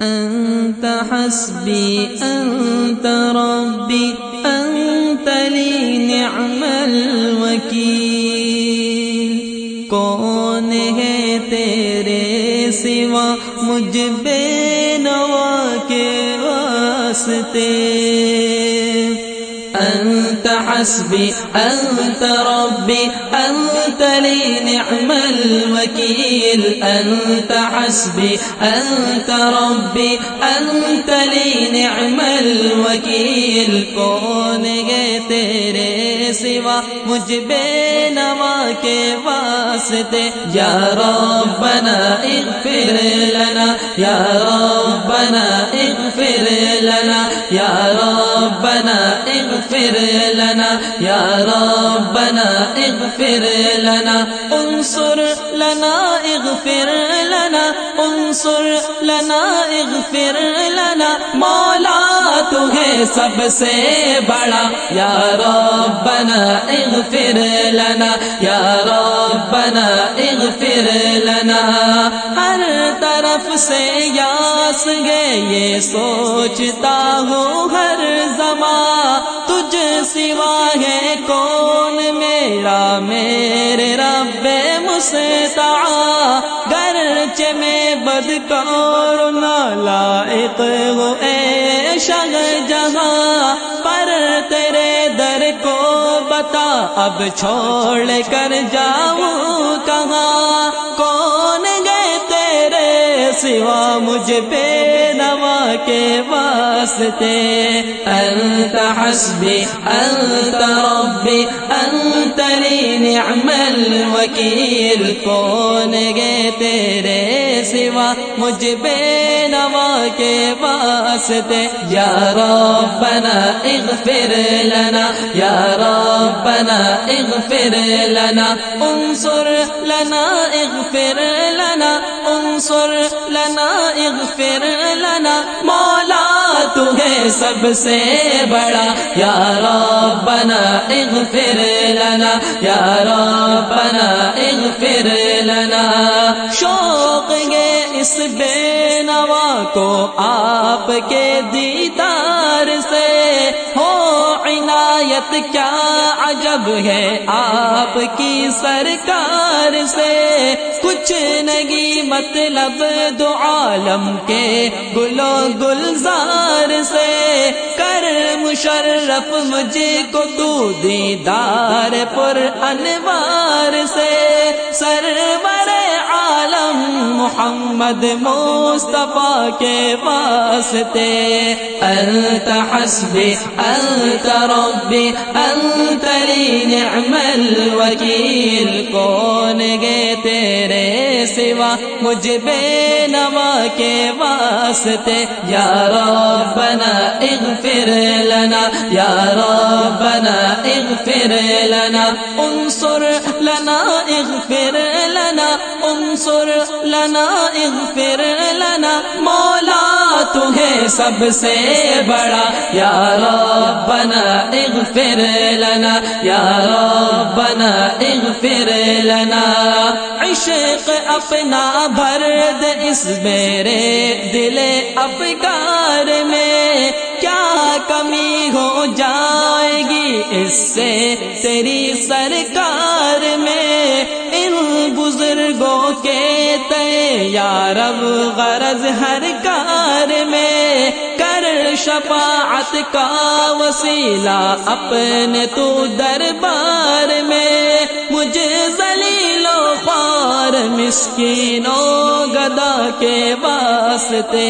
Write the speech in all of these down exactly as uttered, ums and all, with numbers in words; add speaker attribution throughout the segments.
Speaker 1: أنت حسبي أنت ربي أنت لي نعم الوکیل، کون ہے تیرے سوا مجھ بے نوا کے واسطے۔ أنت حسبي أنت ربي أنت لي نعم الوكيل، أنت حسبي أنت ربي أنت لي نعم الوكيل، کون ہے تیرے سوا مجھ بے نوا کے واسطے۔ یا ربنا اغفر لنا یا ربنا اغفر لنا یا ربنا اغفر لنا یا ربنا اغفر لنا انصر لنا اغفر لنا انصر لنا اغفر لنا، مولا تو ہے سب سے بڑا، یا ربنا اغفر لنا یا ربنا اغفر لنا۔ ہر طرف سے یاس گے یہ سوچتا ہوں ہر زمان، تجھ سوا ہے کون میرا میرے رب مستعان، گرچہ میں بدکار نالائق ہوں اے شہ جہاں، پر تیرے در کو بتا اب چھوڑ کر جاؤں کہاں، کون گئے تیرے سوا مجھ بے نوا کے واسطے۔ انت حسبی انت ربی انت لی نعم الوکیل، کون گئے تیرے سوا مجھ بے نوا کے واسطے۔ یا ربنا اغفر لنا یا ربنا اغفر لنا انصر لنا اغفر لنا انصر لنا اغفر لنا، مولا تو ہے سب سے بڑا، یا ربنا اغفر لنا یا ربنا اغفر لنا۔ شوق گے اس بے نوا کو آپ کے دیدار سے، ہو عنایت کیا عجب ہے آپ کی سرکار سے، کچھ نہیں مطلب دو عالم کے گل و گلزار سے، کر مشرف مجھ کو تو دیدار پر انوار سے، سرور عالم محمد مصطفیٰ کے واسطے۔ انت حسبی انت ربی انت لی نعم الوکیل، کون گئے تیرے سوا مجھ بے نوا کے واسطے۔ یا ربنا اغفر لنا یا ربنا اغفر لنا انصر لنا اغفر لنا انصر لنا اغفر لنا، مولا تو ہے سب سے بڑا، یا ربنا اغفر لنا یا ربنا اغفر لنا۔ عشق اپنا بھر دے اس میرے دل افگار میں، کیا کمی ہو جائے گی اس سے تیری سرکار میں، ان بزرگوں کے تے یا رب غرض ہر کار میں، کر شفاعت کا وسیلہ اپنے تو دربار میں، مجھے ذلیل و خوار مسکینوں گدا کے واسطے۔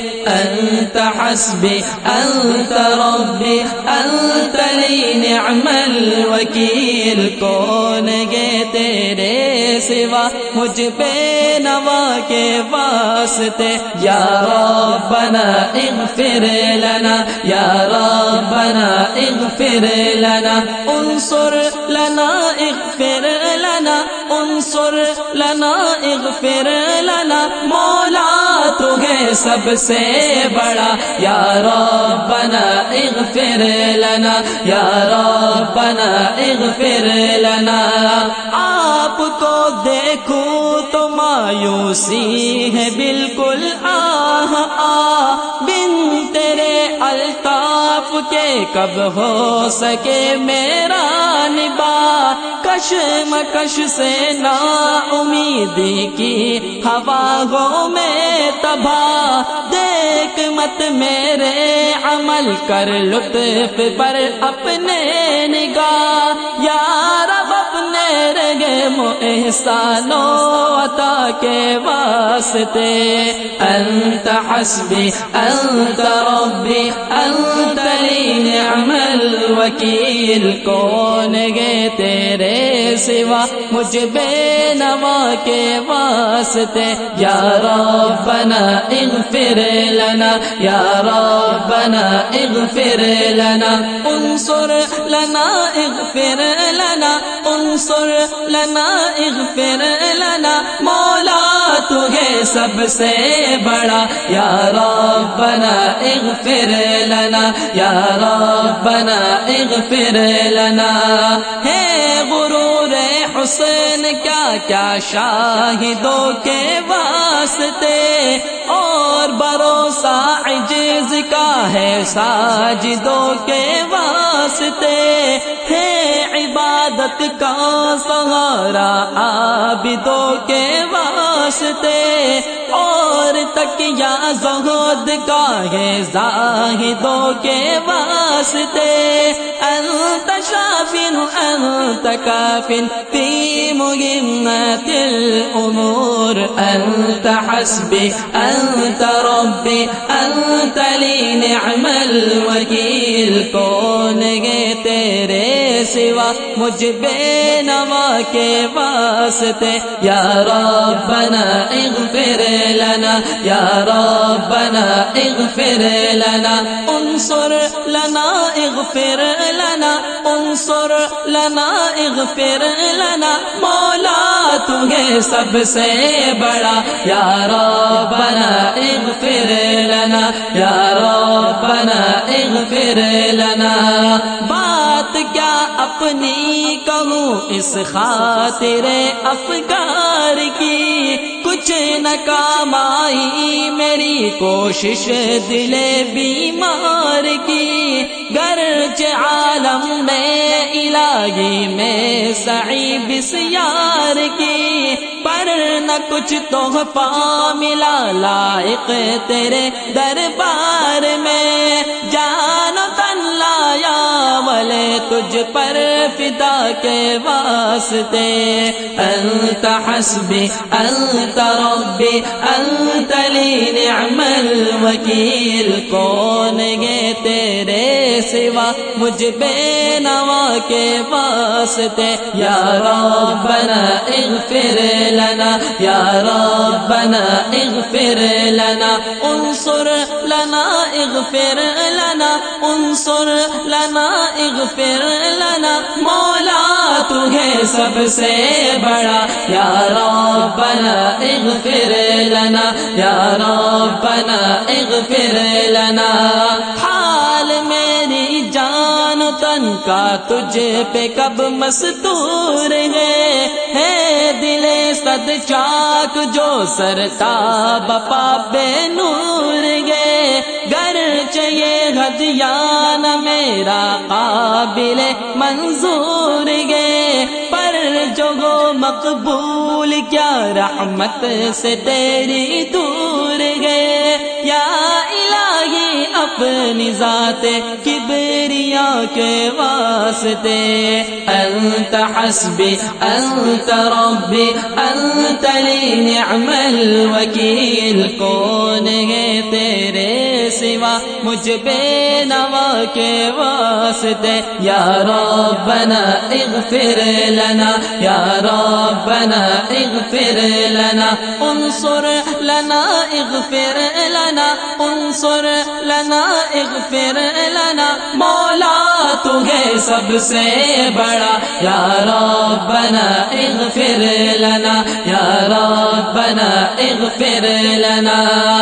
Speaker 1: انت حسبی انت ربی انت لی نعم الوکیل، کون گے تیرے سوا مجھ بے نوا کے واسطے۔ یا ربنا اغفر لنا یا ربنا اغفر لنا انصر لنا اغفر لنا انصر لنا اغفر لنا، مولا تو ہے سب سے بڑا، یا ربنا اغفر لنا یا ربنا اغفر لنا۔ آپ کو دیکھوں تو مایوسی ہے بالکل آہ آہ کے کب ہو سکے میرا نبا، کشمکش سے نا امیدی کی ہوا ہو میں تباہ، دیکھ مت میرے عمل کر لطف پر اپنے نگاہ، یا رب اپنے رحم و احسان و عطا کے واسطے، انت حسبی انت ربی انت لی نعم الوکیل، کون گے تیرے سوا مجھ بے نوا کے واسطے، یا ربنا اغفر لنا یا ربنا اغفر لنا انصر لنا اغفر لنا انصر لنا اغفر لنا، مولا تو ہے سب سے بڑا، یا ربنا اغفر لنا یا ربنا اغفر لنا، ہے غرور حسن کیا کیا شاہدوں کے واسطے، اور بھروسہ عجز کا ہے ساجدوں کے واسطے، ہے عبادت کا سہارا عابدوں کے واسطے، اور تکیہ زہد کا ہے زاہدوں کے واسطے، انت شافن انت کافن فی مہمت الامور، انت حسبی انت ربی انت لی نعم الوکیل، کون گے تیرے سوا مجھ بے نوا کے واسطے، یا ربنا اغفر لنا یا ربنا اغفر لنا انصر لنا اغفر لنا انصر لنا اغفر لنا، مولا تو ہے سب سے بڑا، یا ربنا اغفر لنا یا ربنا اغفر لنا، بات کیا اپنی کہوں اس خاطر افکار کی، کچھ نہ کام آئی میری کوشش دل بیمار کی، گرچہ عالم میں الہی میں سعی بسیار کی، پر نہ کچھ تحفہ ملا لائق تیرے دربار میں، جان و تن لایا والے تجھ پر فدا کے واسطے، انت حسبی انت ربی انت لی نعم الوکیل، کون گے تیرے سوا مجھ بے نوا کے واسطے، یا ربنا اغفر لنا یا ربنا اغفر لنا انصر لنا اغفر لنا انصر لنا اغفر لنا، مولا تو ہے سب سے بڑا، یا ربنا اغفر لنا یا ربنا اغفر لنا، حال میری جان و تن کا تجھ پہ کب مستور ہے، ہے دل صد چاک جو سرتاب پاپ نور گے، گرچہ یہ ہدیان میرا قابل منظور گے، پر جو گو مقبول کیا رحمت سے تیری دور گئے، یا الہی اپنی ذات کبریا کے واسطے، انت حسبی انت ربی انت لی نعم الوکیل، کون ہے تیرے سوا مجھ بے نوا کے واسطے، یا ربنا اغفر لنا یا ربنا اغفر لنا انصر لنا اغفر لنا انصر لنا اغفر لنا، مولا تو ہے سب سے بڑا، یا ربنا اغفر لنا یا ربنا اغفر لنا،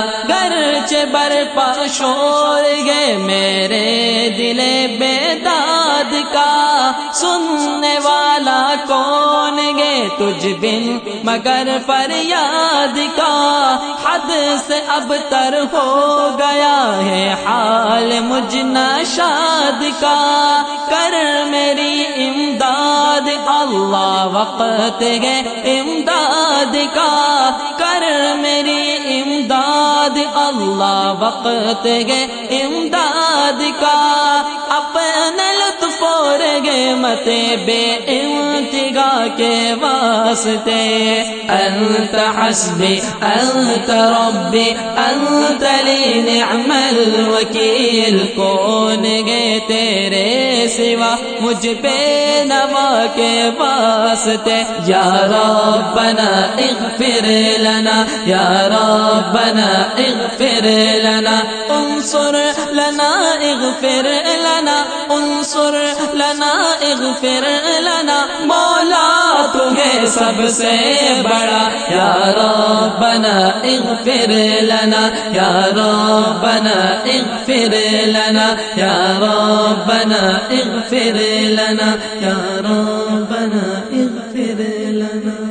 Speaker 1: گرچہ برپا شور گئے میرے دل بیداد کا، سننے والا کون گے تجھ بن مگر فریاد کا حد سے اب تر ہو گیا ہے حال مجھ ناشاد کا کر میری امداد اللہ وقت ہے امداد کا کر میری امداد اللہ وقت ہے امداد کا اپنے لطف اور رحمت بے انتہا کے واسطے انت حسبی انت ربی انت لی نعم الوکیل کون گے تیرے سوا مجھ پہ نوا کے واسطے یا ربنا اغفر لنا یا ربنا اغفر لنا انصر لنا اغفر لنا انصر لنا اغفر لنا مولا تو ہے سب سے بڑا یا ربنا اغفر لنا یا ربنا اغفر لنا یا ربنا اغفر لنا یا ربنا اغفر لنا